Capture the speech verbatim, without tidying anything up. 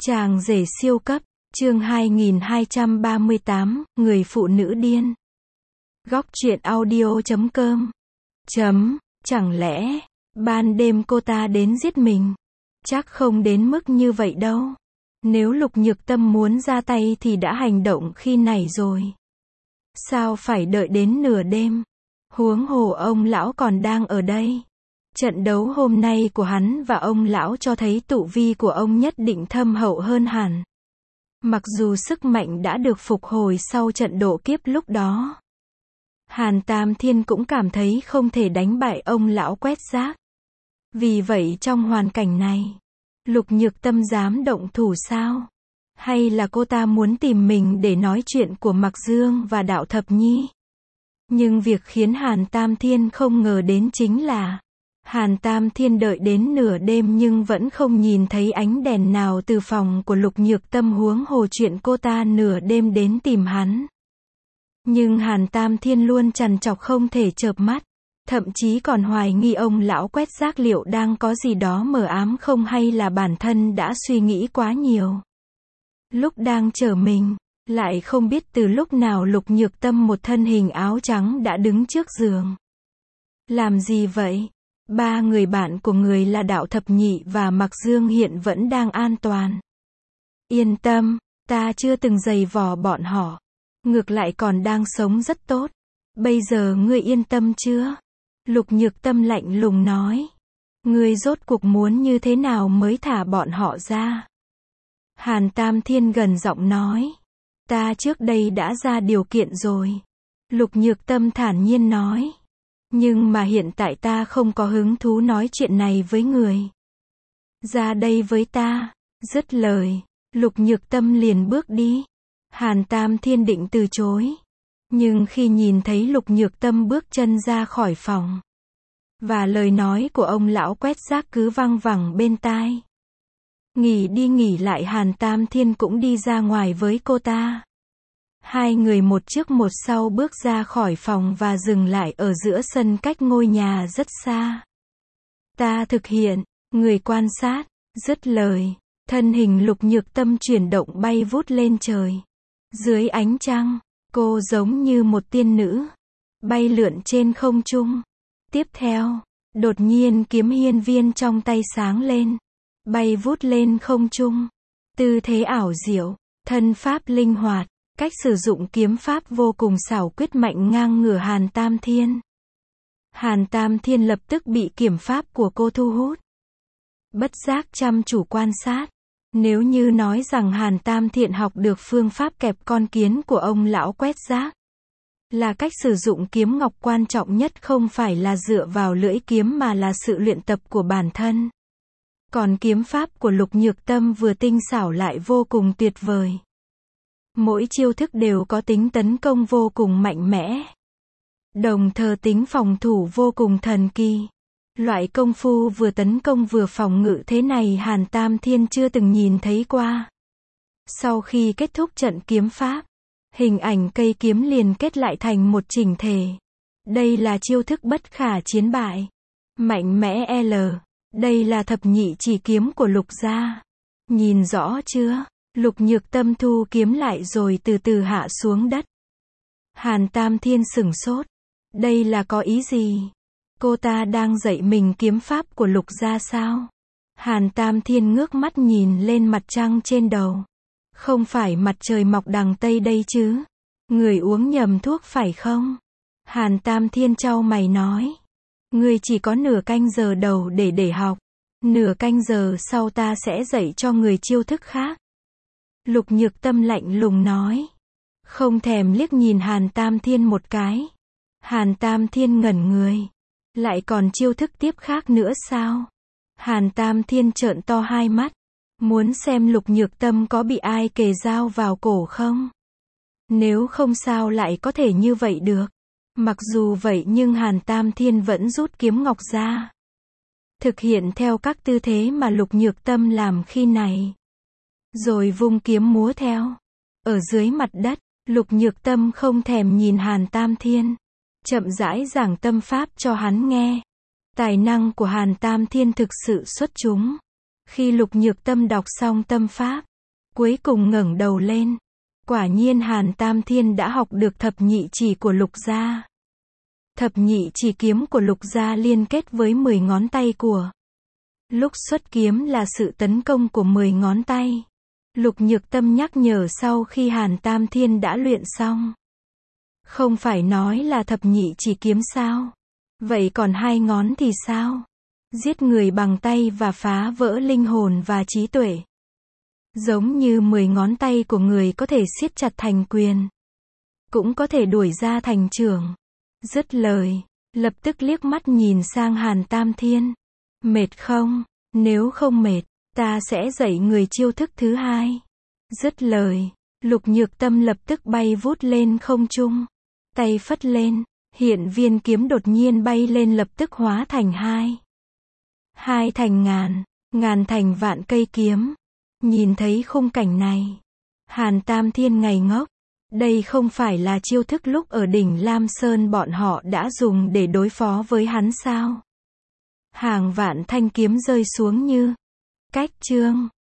Chàng rể siêu cấp, chương hai nghìn hai trăm ba mươi tám, người phụ nữ điên. Góc truyện audio chấm com. Chấm, chẳng lẽ, ban đêm cô ta đến giết mình? Chắc không đến mức như vậy đâu. Nếu Lục Nhược Tâm muốn ra tay thì đã hành động khi này rồi. Sao phải đợi đến nửa đêm? Huống hồ ông lão còn đang ở đây. Trận đấu hôm nay của hắn và ông lão cho thấy tụ vi của ông nhất định thâm hậu hơn hẳn. Mặc dù sức mạnh đã được phục hồi sau trận độ kiếp lúc đó. Hàn Tam Thiên cũng cảm thấy không thể đánh bại ông lão quét rác. Vì vậy trong hoàn cảnh này, Lục Nhược Tâm dám động thủ sao? Hay là cô ta muốn tìm mình để nói chuyện của Mạc Dương và Đạo Thập Nhi? Nhưng việc khiến Hàn Tam Thiên không ngờ đến chính là Hàn Tam Thiên đợi đến nửa đêm nhưng vẫn không nhìn thấy ánh đèn nào từ phòng của Lục Nhược Tâm, huống hồ chuyện cô ta nửa đêm đến tìm hắn. Nhưng Hàn Tam Thiên luôn trằn trọc không thể chợp mắt, thậm chí còn hoài nghi ông lão quét rác liệu đang có gì đó mờ ám không, hay là bản thân đã suy nghĩ quá nhiều. Lúc đang chờ mình, lại không biết từ lúc nào Lục Nhược Tâm một thân hình áo trắng đã đứng trước giường. Làm gì vậy? Ba người bạn của người là Đạo Thập Nhị và Mạc Dương hiện vẫn đang an toàn. Yên tâm, ta chưa từng giày vò bọn họ. Ngược lại còn đang sống rất tốt. Bây giờ ngươi yên tâm chưa? Lục Nhược Tâm lạnh lùng nói. Ngươi rốt cuộc muốn như thế nào mới thả bọn họ ra? Hàn Tam Thiên gần giọng nói. Ta trước đây đã ra điều kiện rồi. Lục Nhược Tâm thản nhiên nói. Nhưng mà hiện tại ta không có hứng thú nói chuyện này với người. Ra đây với ta. Dứt lời, Lục Nhược Tâm liền bước đi. Hàn Tam Thiên định từ chối. Nhưng khi nhìn thấy Lục Nhược Tâm bước chân ra khỏi phòng, và lời nói của ông lão quét rác cứ văng vẳng bên tai. Nghỉ đi nghỉ lại, Hàn Tam Thiên cũng đi ra ngoài với cô ta. Hai người một trước một sau bước ra khỏi phòng và dừng lại ở giữa sân cách ngôi nhà rất xa. Ta thực hiện, người quan sát. Dứt lời, thân hình Lục Nhược Tâm chuyển động bay vút lên trời. Dưới ánh trăng, cô giống như một tiên nữ, bay lượn trên không trung. Tiếp theo, đột nhiên kiếm hiên viên trong tay sáng lên, bay vút lên không trung. Tư thế ảo diệu, thân pháp linh hoạt, cách sử dụng kiếm pháp vô cùng xảo quyệt mạnh ngang ngửa Hàn Tam Thiên. Hàn Tam Thiên lập tức bị kiếm pháp của cô thu hút. Bất giác chăm chú quan sát. Nếu như nói rằng Hàn Tam Thiên học được phương pháp kẹp con kiến của ông lão quét rác, là cách sử dụng kiếm ngọc quan trọng nhất không phải là dựa vào lưỡi kiếm mà là sự luyện tập của bản thân. Còn kiếm pháp của Lục Nhược Tâm vừa tinh xảo lại vô cùng tuyệt vời. Mỗi chiêu thức đều có tính tấn công vô cùng mạnh mẽ, đồng thời tính phòng thủ vô cùng thần kỳ. Loại công phu vừa tấn công vừa phòng ngự thế này Hàn Tam Thiên chưa từng nhìn thấy qua. Sau khi kết thúc trận kiếm pháp, hình ảnh cây kiếm liền kết lại thành một chỉnh thể. Đây là chiêu thức bất khả chiến bại. Mạnh mẽ L. Đây là thập nhị chỉ kiếm của Lục gia. Nhìn rõ chưa? Lục Nhược Tâm thu kiếm lại rồi từ từ hạ xuống đất. Hàn Tam Thiên sửng sốt. Đây là có ý gì? Cô ta đang dạy mình kiếm pháp của Lục gia sao? Hàn Tam Thiên ngước mắt nhìn lên mặt trăng trên đầu. Không phải mặt trời mọc đằng Tây đây chứ? Người uống nhầm thuốc phải không? Hàn Tam Thiên chau mày nói. Người chỉ có nửa canh giờ đầu để để học. Nửa canh giờ sau ta sẽ dạy cho người chiêu thức khác. Lục Nhược Tâm lạnh lùng nói. Không thèm liếc nhìn Hàn Tam Thiên một cái. Hàn Tam Thiên ngẩn người. Lại còn chiêu thức tiếp khác nữa sao? Hàn Tam Thiên trợn to hai mắt. Muốn xem Lục Nhược Tâm có bị ai kề dao vào cổ không? Nếu không sao lại có thể như vậy được. Mặc dù vậy nhưng Hàn Tam Thiên vẫn rút kiếm ngọc ra. Thực hiện theo các tư thế mà Lục Nhược Tâm làm khi này. Rồi vung kiếm múa theo. Ở dưới mặt đất, Lục Nhược Tâm không thèm nhìn Hàn Tam Thiên. Chậm rãi giảng tâm pháp cho hắn nghe. Tài năng của Hàn Tam Thiên thực sự xuất chúng. Khi Lục Nhược Tâm đọc xong tâm pháp, cuối cùng ngẩng đầu lên. Quả nhiên Hàn Tam Thiên đã học được thập nhị chỉ của Lục gia. Thập nhị chỉ kiếm của Lục gia liên kết với mười ngón tay của. Lúc xuất kiếm là sự tấn công của mười ngón tay. Lục Nhược Tâm nhắc nhở sau khi Hàn Tam Thiên đã luyện xong. Không phải nói là thập nhị chỉ kiếm sao? Vậy còn hai ngón thì sao? Giết người bằng tay và phá vỡ linh hồn và trí tuệ. Giống như mười ngón tay của người có thể siết chặt thành quyền. Cũng có thể đuổi ra thành chưởng. Dứt lời, lập tức liếc mắt nhìn sang Hàn Tam Thiên. Mệt không? Nếu không mệt, ta sẽ dạy người chiêu thức thứ hai. Dứt lời, Lục Nhược Tâm lập tức bay vút lên không trung. Tay phất lên, hiện viên kiếm đột nhiên bay lên lập tức hóa thành hai. Hai thành ngàn, ngàn thành vạn cây kiếm. Nhìn thấy khung cảnh này, Hàn Tam Thiên ngây ngốc. Đây không phải là chiêu thức lúc ở đỉnh Lam Sơn bọn họ đã dùng để đối phó với hắn sao? Hàng vạn thanh kiếm rơi xuống như cách chương.